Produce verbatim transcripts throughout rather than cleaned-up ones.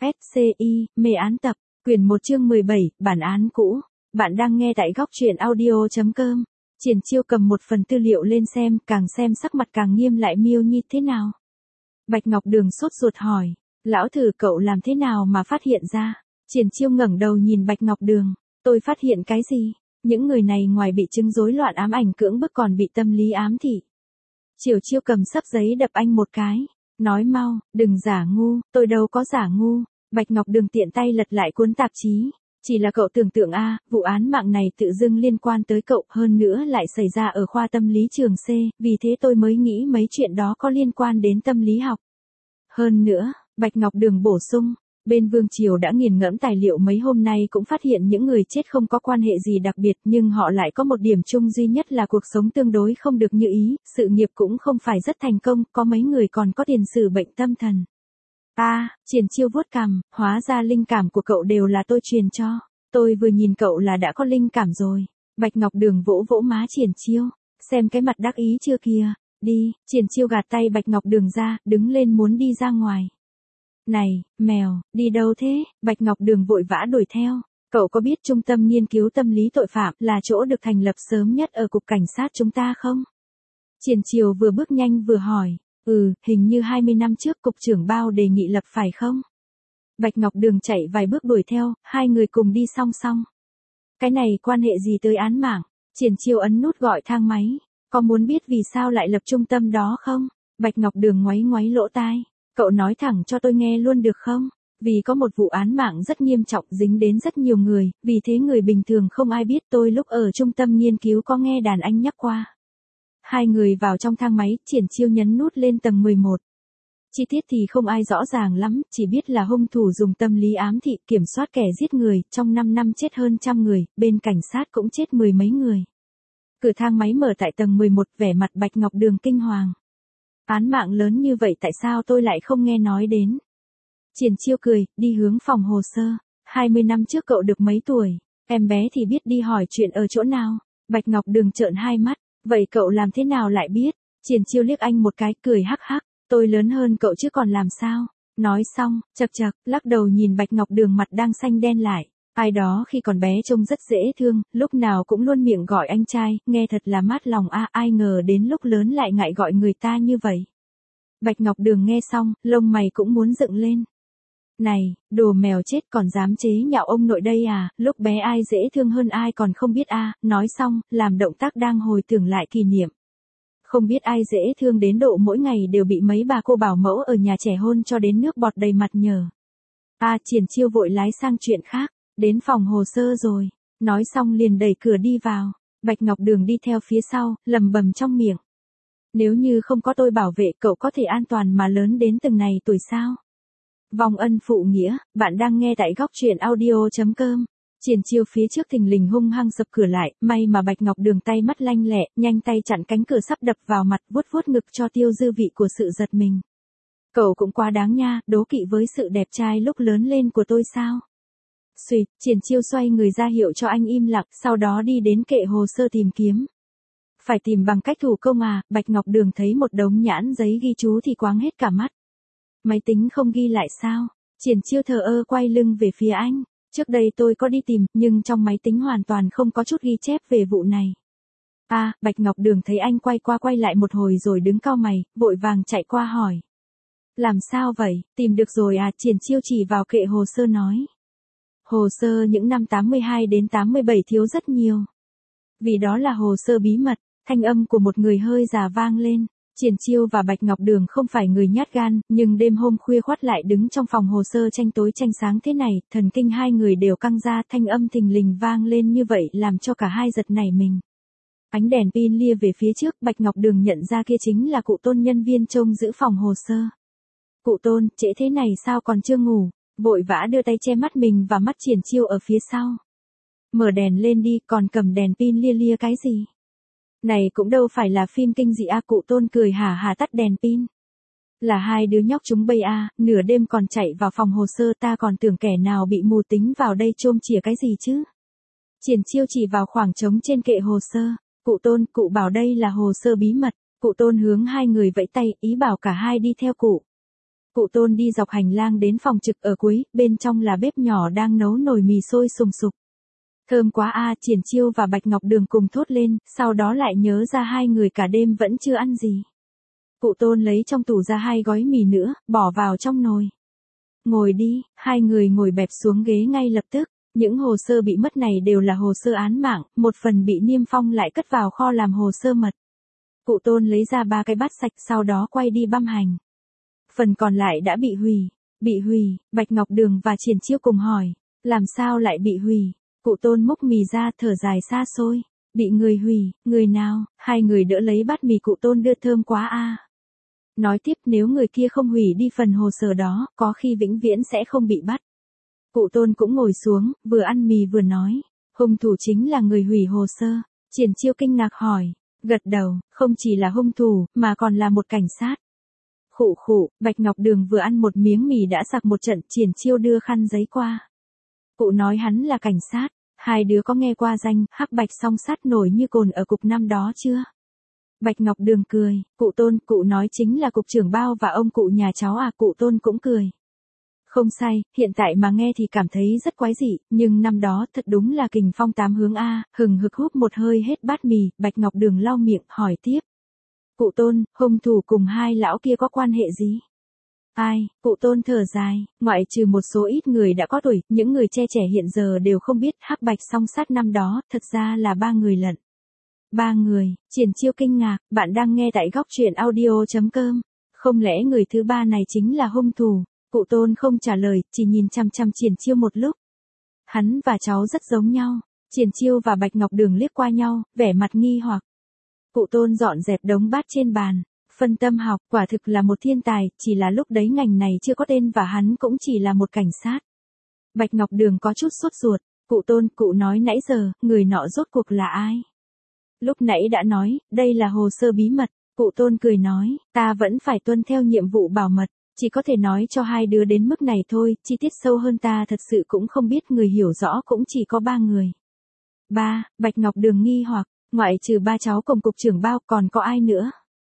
ét xê i, mê án tập, quyển một chương mười bảy, bản án cũ. Bạn đang nghe tại góc truyện audio chấm com. Triển Chiêu cầm một phần tư liệu lên xem, càng xem sắc mặt càng nghiêm lại. Miêu Nhi thế nào? Bạch Ngọc Đường sốt ruột hỏi. Lão thử cậu làm thế nào mà phát hiện ra? Triển Chiêu ngẩng đầu nhìn Bạch Ngọc Đường. Tôi phát hiện cái gì? Những người này ngoài bị chứng rối loạn ám ảnh cưỡng bức còn bị tâm lý ám thị. Triển Chiêu cầm sấp giấy đập anh một cái. Nói mau, đừng giả ngu, tôi đâu có giả ngu. Bạch Ngọc Đường tiện tay lật lại cuốn tạp chí. Chỉ là cậu tưởng tượng a, vụ án mạng này tự dưng liên quan tới cậu, hơn nữa lại xảy ra ở khoa tâm lý trường C, vì thế tôi mới nghĩ mấy chuyện đó có liên quan đến tâm lý học. Hơn nữa, Bạch Ngọc Đường bổ sung, bên Vương Triều đã nghiền ngẫm tài liệu mấy hôm nay cũng phát hiện những người chết không có quan hệ gì đặc biệt, nhưng họ lại có một điểm chung duy nhất là cuộc sống tương đối không được như ý, sự nghiệp cũng không phải rất thành công, có mấy người còn có tiền sử bệnh tâm thần. A, à, Triển Chiêu vuốt cằm, hóa ra linh cảm của cậu đều là tôi truyền cho. Tôi vừa nhìn cậu là đã có linh cảm rồi. Bạch Ngọc Đường vỗ vỗ má Triển Chiêu, xem cái mặt đắc ý chưa kìa. Đi, Triển Chiêu gạt tay Bạch Ngọc Đường ra, đứng lên muốn đi ra ngoài. Này, mèo, đi đâu thế? Bạch Ngọc Đường vội vã đuổi theo. Cậu có biết Trung tâm Nghiên cứu Tâm lý Tội phạm là chỗ được thành lập sớm nhất ở Cục Cảnh sát chúng ta không? Triển Chiêu vừa bước nhanh vừa hỏi. Ừ, hình như hai mươi năm trước Cục trưởng Bao đề nghị lập phải không? Bạch Ngọc Đường chạy vài bước đuổi theo, hai người cùng đi song song. Cái này quan hệ gì tới án mạng? Triển Chiêu ấn nút gọi thang máy. Có muốn biết vì sao lại lập trung tâm đó không? Bạch Ngọc Đường ngoáy ngoáy lỗ tai. Cậu nói thẳng cho tôi nghe luôn được không? Vì có một vụ án mạng rất nghiêm trọng dính đến rất nhiều người, vì thế người bình thường không ai biết. Tôi lúc ở trung tâm nghiên cứu có nghe đàn anh nhắc qua. Hai người vào trong thang máy, Triển Chiêu nhấn nút lên tầng mười một. Chi tiết thì không ai rõ ràng lắm, chỉ biết là hung thủ dùng tâm lý ám thị kiểm soát kẻ giết người, trong năm năm chết hơn trăm người, bên cảnh sát cũng chết mười mấy người. Cửa thang máy mở tại tầng mười một, vẻ mặt Bạch Ngọc Đường kinh hoàng. Án mạng lớn như vậy tại sao tôi lại không nghe nói đến? Triển Chiêu cười, đi hướng phòng hồ sơ. hai mươi năm trước cậu được mấy tuổi? Em bé thì biết đi hỏi chuyện ở chỗ nào? Bạch Ngọc Đường trợn hai mắt. Vậy cậu làm thế nào lại biết? Triển Chiêu liếc anh một cái, cười hắc hắc. Tôi lớn hơn cậu chứ còn làm sao? Nói xong, chậc chậc, lắc đầu nhìn Bạch Ngọc Đường mặt đang xanh đen lại. Ai đó khi còn bé trông rất dễ thương, lúc nào cũng luôn miệng gọi anh trai, nghe thật là mát lòng a, à, ai ngờ đến lúc lớn lại ngại gọi người ta như vậy. Bạch Ngọc Đường nghe xong, lông mày cũng muốn dựng lên. Này, đồ mèo chết còn dám chế nhạo ông nội đây à, lúc bé ai dễ thương hơn ai còn không biết a, à. Nói xong, làm động tác đang hồi tưởng lại kỷ niệm. Không biết ai dễ thương đến độ mỗi ngày đều bị mấy bà cô bảo mẫu ở nhà trẻ hôn cho đến nước bọt đầy mặt nhờ. A, à, Triển Chiêu vội lái sang chuyện khác, đến phòng hồ sơ rồi, nói xong liền đẩy cửa đi vào, Bạch Ngọc Đường đi theo phía sau, lầm bầm trong miệng. Nếu như không có tôi bảo vệ cậu có thể an toàn mà lớn đến từng này tuổi sao? Vong ân phụ nghĩa, bạn đang nghe tại góc truyện audio chấm com. Triển Chiêu phía trước thình lình hung hăng sập cửa lại, may mà Bạch Ngọc Đường tay mắt lanh lẹ, nhanh tay chặn cánh cửa sắp đập vào mặt, vuốt vuốt ngực cho tiêu dư vị của sự giật mình. Cậu cũng quá đáng nha, đố kỵ với sự đẹp trai lúc lớn lên của tôi sao? Xuyệt, Triển Chiêu xoay người ra hiệu cho anh im lặng, sau đó đi đến kệ hồ sơ tìm kiếm. Phải tìm bằng cách thủ công à? Bạch Ngọc Đường thấy một đống nhãn giấy ghi chú thì quáng hết cả mắt. Máy tính không ghi lại sao? Triển Chiêu thờ ơ quay lưng về phía anh. Trước đây tôi có đi tìm, nhưng trong máy tính hoàn toàn không có chút ghi chép về vụ này. A, à, Bạch Ngọc Đường thấy anh quay qua quay lại một hồi rồi đứng cau mày, vội vàng chạy qua hỏi. Làm sao vậy, tìm được rồi à? Triển Chiêu chỉ vào kệ hồ sơ nói. Hồ sơ những năm tám mươi hai đến tám mươi bảy thiếu rất nhiều. Vì đó là hồ sơ bí mật, thanh âm của một người hơi già vang lên. Triển Chiêu và Bạch Ngọc Đường không phải người nhát gan, nhưng đêm hôm khuya khoắt lại đứng trong phòng hồ sơ tranh tối tranh sáng thế này, thần kinh hai người đều căng ra, thanh âm thình lình vang lên như vậy làm cho cả hai giật nảy mình. Ánh đèn pin lia về phía trước, Bạch Ngọc Đường nhận ra kia chính là cụ Tôn nhân viên trông giữ phòng hồ sơ. Cụ Tôn, trễ thế này sao còn chưa ngủ? Vội vã đưa tay che mắt mình và mắt Triển Chiêu ở phía sau. Mở đèn lên đi, còn cầm đèn pin lia lia cái gì? Này cũng đâu phải là phim kinh dị a, cụ Tôn cười hả hả tắt đèn pin. Là hai đứa nhóc chúng bây a, nửa đêm còn chạy vào phòng hồ sơ, ta còn tưởng kẻ nào bị mù tính vào đây chôm chìa cái gì chứ. Triển Chiêu chỉ vào khoảng trống trên kệ hồ sơ. Cụ Tôn, cụ bảo đây là hồ sơ bí mật. Cụ Tôn hướng hai người vẫy tay, ý bảo cả hai đi theo cụ. Cụ Tôn đi dọc hành lang đến phòng trực ở cuối, bên trong là bếp nhỏ đang nấu nồi mì sôi sùng sục. Thơm quá a, à, Triển Chiêu và Bạch Ngọc Đường cùng thốt lên, sau đó lại nhớ ra hai người cả đêm vẫn chưa ăn gì. Cụ Tôn lấy trong tủ ra hai gói mì nữa, bỏ vào trong nồi. Ngồi đi, hai người ngồi bẹp xuống ghế ngay lập tức. Những hồ sơ bị mất này đều là hồ sơ án mạng, một phần bị niêm phong lại cất vào kho làm hồ sơ mật. Cụ Tôn lấy ra ba cái bát sạch sau đó quay đi băm hành. Phần còn lại đã bị hủy. Bị hủy, Bạch Ngọc Đường và Triển Chiêu cùng hỏi. Làm sao lại bị hủy? Cụ Tôn múc mì ra thở dài xa xôi. Bị người hủy, người nào? Hai người đỡ lấy bát mì cụ Tôn đưa thơm quá a. À. Nói tiếp nếu người kia không hủy đi phần hồ sơ đó, có khi vĩnh viễn sẽ không bị bắt. Cụ Tôn cũng ngồi xuống, vừa ăn mì vừa nói. Hung thủ chính là người hủy hồ sơ. Triển Chiêu kinh ngạc hỏi. Gật đầu, không chỉ là hung thủ, mà còn là một cảnh sát. Khụ khụ, Bạch Ngọc Đường vừa ăn một miếng mì đã sặc một trận, Triển Chiêu đưa khăn giấy qua. Cụ nói hắn là cảnh sát. Hai đứa có nghe qua danh Hắc Bạch song sát nổi như cồn ở cục năm đó chưa? Bạch Ngọc Đường cười. Cụ Tôn, cụ nói chính là cục trưởng Bao và ông cụ nhà cháu à? Cụ Tôn cũng cười. Không sai, hiện tại mà nghe thì cảm thấy rất quái dị, nhưng năm đó thật đúng là kình phong tám hướng a. Hừng hực húp một hơi hết bát mì, Bạch Ngọc Đường lau miệng, hỏi tiếp. Cụ Tôn, hung thủ cùng hai lão kia có quan hệ gì? Ai? Cụ Tôn thở dài, ngoại trừ một số ít người đã có tuổi, những người trẻ trẻ hiện giờ đều không biết Hắc Bạch song sát năm đó, thật ra là ba người lận. Ba người, Triển Chiêu kinh ngạc, bạn đang nghe tại góc truyện audio chấm com. Không lẽ người thứ ba này chính là hung thủ? Cụ Tôn không trả lời, chỉ nhìn chăm chăm Triển Chiêu một lúc. Hắn và cháu rất giống nhau. Triển Chiêu và Bạch Ngọc Đường liếc qua nhau, vẻ mặt nghi hoặc. Cụ Tôn dọn dẹp đống bát trên bàn. Phân tâm học, quả thực là một thiên tài, chỉ là lúc đấy ngành này chưa có tên và hắn cũng chỉ là một cảnh sát. Bạch Ngọc Đường có chút sốt ruột. Cụ Tôn, cụ nói nãy giờ, người nọ rốt cuộc là ai? Lúc nãy đã nói, đây là hồ sơ bí mật. Cụ Tôn cười nói, ta vẫn phải tuân theo nhiệm vụ bảo mật. Chỉ có thể nói cho hai đứa đến mức này thôi, chi tiết sâu hơn ta thật sự cũng không biết, người hiểu rõ cũng chỉ có ba người. Ba, Bạch Ngọc Đường nghi hoặc, ngoại trừ ba cháu cùng cục trưởng Bao còn có ai nữa?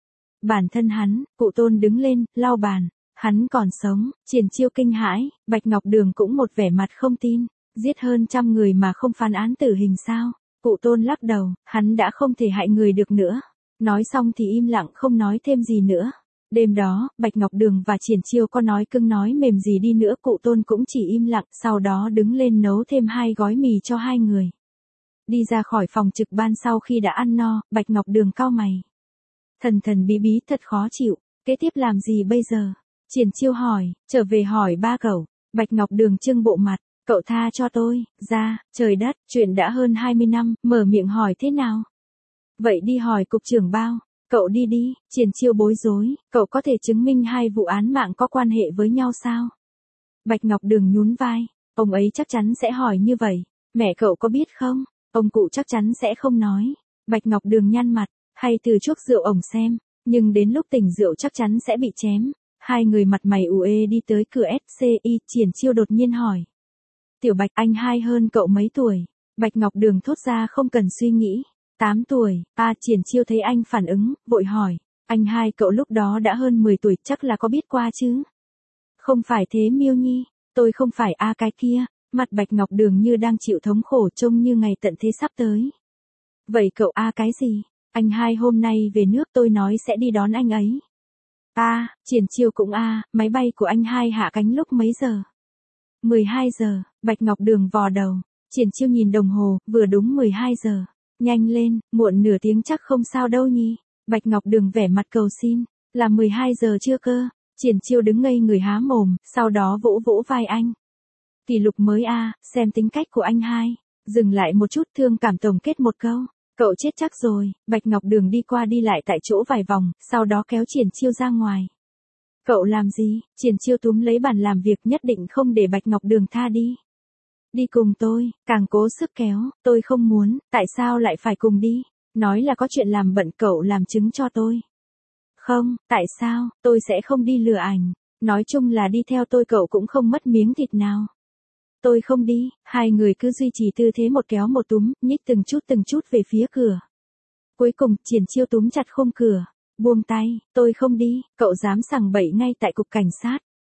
Bản thân hắn. Cụ Tôn đứng lên, lau bàn. Hắn còn sống. Triển Chiêu kinh hãi, Bạch Ngọc Đường cũng một vẻ mặt không tin. Giết hơn trăm người mà không phán án tử hình sao? Cụ Tôn lắc đầu, hắn đã không thể hại người được nữa. Nói xong thì im lặng không nói thêm gì nữa. Đêm đó, Bạch Ngọc Đường và Triển Chiêu có nói cưng nói mềm gì đi nữa, Cụ Tôn cũng chỉ im lặng, sau đó đứng lên nấu thêm hai gói mì cho hai người. Đi ra khỏi phòng trực ban sau khi đã ăn no, Bạch Ngọc Đường cau mày. Thần thần bí bí thật khó chịu, kế tiếp làm gì bây giờ? Triển Chiêu hỏi, trở về hỏi ba cậu. Bạch Ngọc Đường trưng bộ mặt, cậu tha cho tôi, ra, trời đất, chuyện đã hơn hai mươi năm, mở miệng hỏi thế nào? Vậy đi hỏi cục trưởng Bao. Cậu đi đi. Triển Chiêu bối rối, cậu có thể chứng minh hai vụ án mạng có quan hệ với nhau sao? Bạch Ngọc Đường nhún vai, ông ấy chắc chắn sẽ hỏi như vậy. Mẹ cậu có biết không? Ông cụ chắc chắn sẽ không nói. Bạch Ngọc Đường nhăn mặt, hay từ chuốc rượu ổng xem, nhưng đến lúc tỉnh rượu chắc chắn sẽ bị chém. Hai người mặt mày ù ê đi tới cửa ép xê i, Triển Chiêu đột nhiên hỏi. Tiểu Bạch, anh hai hơn cậu mấy tuổi? Bạch Ngọc Đường thốt ra không cần suy nghĩ. tám tuổi, a à, Triển Chiêu thấy anh phản ứng, vội hỏi. Anh hai cậu lúc đó đã hơn mười tuổi, chắc là có biết qua chứ? Không phải thế Miêu Nhi, tôi không phải a à cái kia. Mặt Bạch Ngọc Đường như đang chịu thống khổ, trông như ngày tận thế sắp tới. Vậy cậu a à cái gì? Anh hai hôm nay về nước tôi nói sẽ đi đón anh ấy. A, à, Triển Chiêu cũng a, à, máy bay của anh hai hạ cánh lúc mấy giờ? mười hai giờ, Bạch Ngọc Đường vò đầu. Triển Chiêu nhìn đồng hồ, vừa đúng mười hai giờ. Nhanh lên, muộn nửa tiếng chắc không sao đâu nhỉ? Bạch Ngọc Đường vẻ mặt cầu xin, là mười hai giờ chưa cơ? Triển Chiêu đứng ngây người há mồm, sau đó vỗ vỗ vai anh. Kỷ lục mới a, à, xem tính cách của anh hai. Dừng lại một chút, thương cảm tổng kết một câu. Cậu chết chắc rồi. Bạch Ngọc Đường đi qua đi lại tại chỗ vài vòng, sau đó kéo Triển Chiêu ra ngoài. Cậu làm gì? Triển Chiêu túm lấy bàn làm việc, nhất định không để Bạch Ngọc Đường tha đi. Đi cùng tôi, càng cố sức kéo, tôi không muốn, tại sao lại phải cùng đi? Nói là có chuyện làm bận, cậu làm chứng cho tôi. Không, tại sao, tôi sẽ không đi lừa ảnh. Nói chung là đi theo tôi cậu cũng không mất miếng thịt nào. Tôi không đi, hai người cứ duy trì tư thế một kéo một túm, nhích từng chút từng chút về phía cửa. Cuối cùng, Triển Chiêu túm chặt khung cửa. Buông tay, tôi không đi, cậu dám sằng bậy ngay tại cục cảnh sát.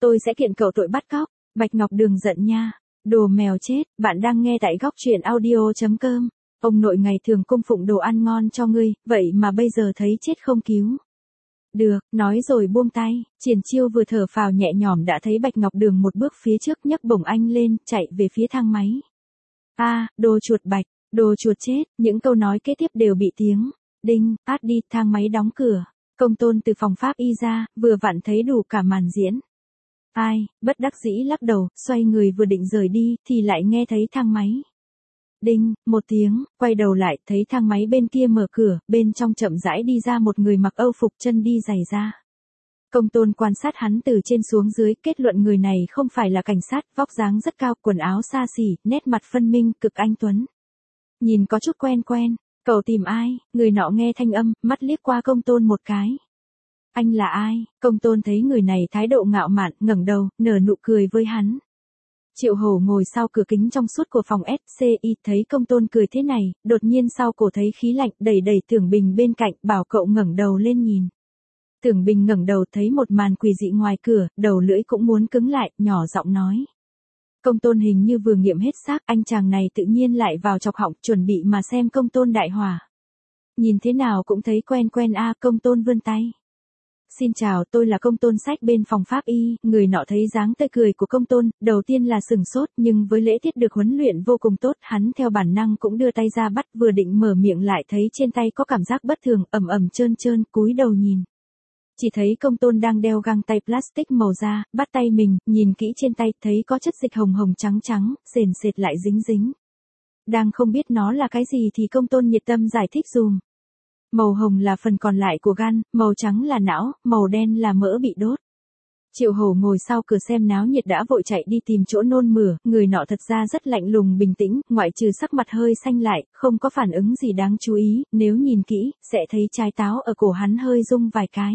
Tôi sẽ kiện cậu tội bắt cóc. Bạch Ngọc Đường giận nha. Đồ mèo chết, bạn đang nghe tại góc truyện audio.com. Ông nội ngày thường cung phụng đồ ăn ngon cho ngươi, vậy mà bây giờ thấy chết không cứu. Được, nói rồi buông tay, Triển Chiêu vừa thở phào nhẹ nhõm đã thấy Bạch Ngọc Đường một bước phía trước nhấc bổng anh lên, chạy về phía thang máy. A, à, đồ chuột bạch, đồ chuột chết, những câu nói kế tiếp đều bị tiếng đinh, át đi, thang máy đóng cửa. Công Tôn từ phòng pháp y ra, vừa vặn thấy đủ cả màn diễn. Ai, bất đắc dĩ lắc đầu, xoay người vừa định rời đi, thì lại nghe thấy thang máy. Đinh, một tiếng, quay đầu lại, thấy thang máy bên kia mở cửa, bên trong chậm rãi đi ra một người mặc âu phục chân đi giày da. Công Tôn quan sát hắn từ trên xuống dưới, kết luận người này không phải là cảnh sát, vóc dáng rất cao, quần áo xa xỉ, nét mặt phân minh, cực anh tuấn. Nhìn có chút quen quen, cậu tìm ai? Người nọ nghe thanh âm, mắt liếc qua Công Tôn một cái. Anh là ai? Công Tôn thấy người này thái độ ngạo mạn, ngẩng đầu, nở nụ cười với hắn. Triệu Hổ ngồi sau cửa kính trong suốt của phòng ét xê i, thấy Công Tôn cười thế này, đột nhiên sau cổ thấy khí lạnh, đẩy đẩy Tưởng Bình bên cạnh, bảo cậu ngẩng đầu lên nhìn. Tưởng Bình ngẩng đầu thấy một màn quỷ dị ngoài cửa, đầu lưỡi cũng muốn cứng lại, nhỏ giọng nói. Công Tôn hình như vừa nghiệm hết xác, anh chàng này tự nhiên lại vào chọc họng, chuẩn bị mà xem Công Tôn đại hỏa. Nhìn thế nào cũng thấy quen quen a. Công Tôn vươn tay. Xin chào, tôi là Công Tôn Sách bên phòng pháp y. Người nọ thấy dáng tươi cười của Công Tôn, đầu tiên là sừng sốt, nhưng với lễ tiết được huấn luyện vô cùng tốt, hắn theo bản năng cũng đưa tay ra bắt, vừa định mở miệng lại thấy trên tay có cảm giác bất thường, ẩm ẩm trơn trơn, cúi đầu nhìn. Chỉ thấy Công Tôn đang đeo găng tay plastic màu da, bắt tay mình, nhìn kỹ trên tay, thấy có chất dịch hồng hồng trắng trắng, sền sệt lại dính dính. Đang không biết nó là cái gì thì Công Tôn nhiệt tâm giải thích dùm. Màu hồng là phần còn lại của gan, màu trắng là não, màu đen là mỡ bị đốt. Triệu Hổ ngồi sau cửa xem náo nhiệt đã vội chạy đi tìm chỗ nôn mửa, người nọ thật ra rất lạnh lùng bình tĩnh, ngoại trừ sắc mặt hơi xanh lại, không có phản ứng gì đáng chú ý, nếu nhìn kỹ, sẽ thấy trái táo ở cổ hắn hơi rung vài cái.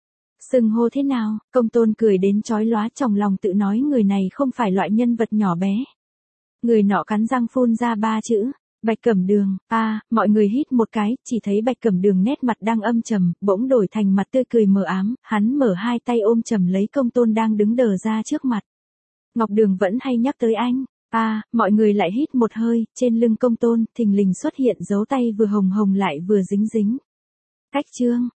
Sừng hô thế nào? Công Tôn cười đến chói lóa, trong lòng tự nói người này không phải loại nhân vật nhỏ bé. Người nọ cắn răng phun ra ba chữ. Bạch Cẩm Đường. A, à, mọi người hít một cái, chỉ thấy Bạch Cẩm Đường nét mặt đang âm trầm, bỗng đổi thành mặt tươi cười mờ ám, hắn mở hai tay ôm chầm lấy Công Tôn đang đứng đờ ra trước mặt. Ngọc Đường vẫn hay nhắc tới anh. A, à, mọi người lại hít một hơi, trên lưng Công Tôn, thình lình xuất hiện dấu tay vừa hồng hồng lại vừa dính dính. Cách chương.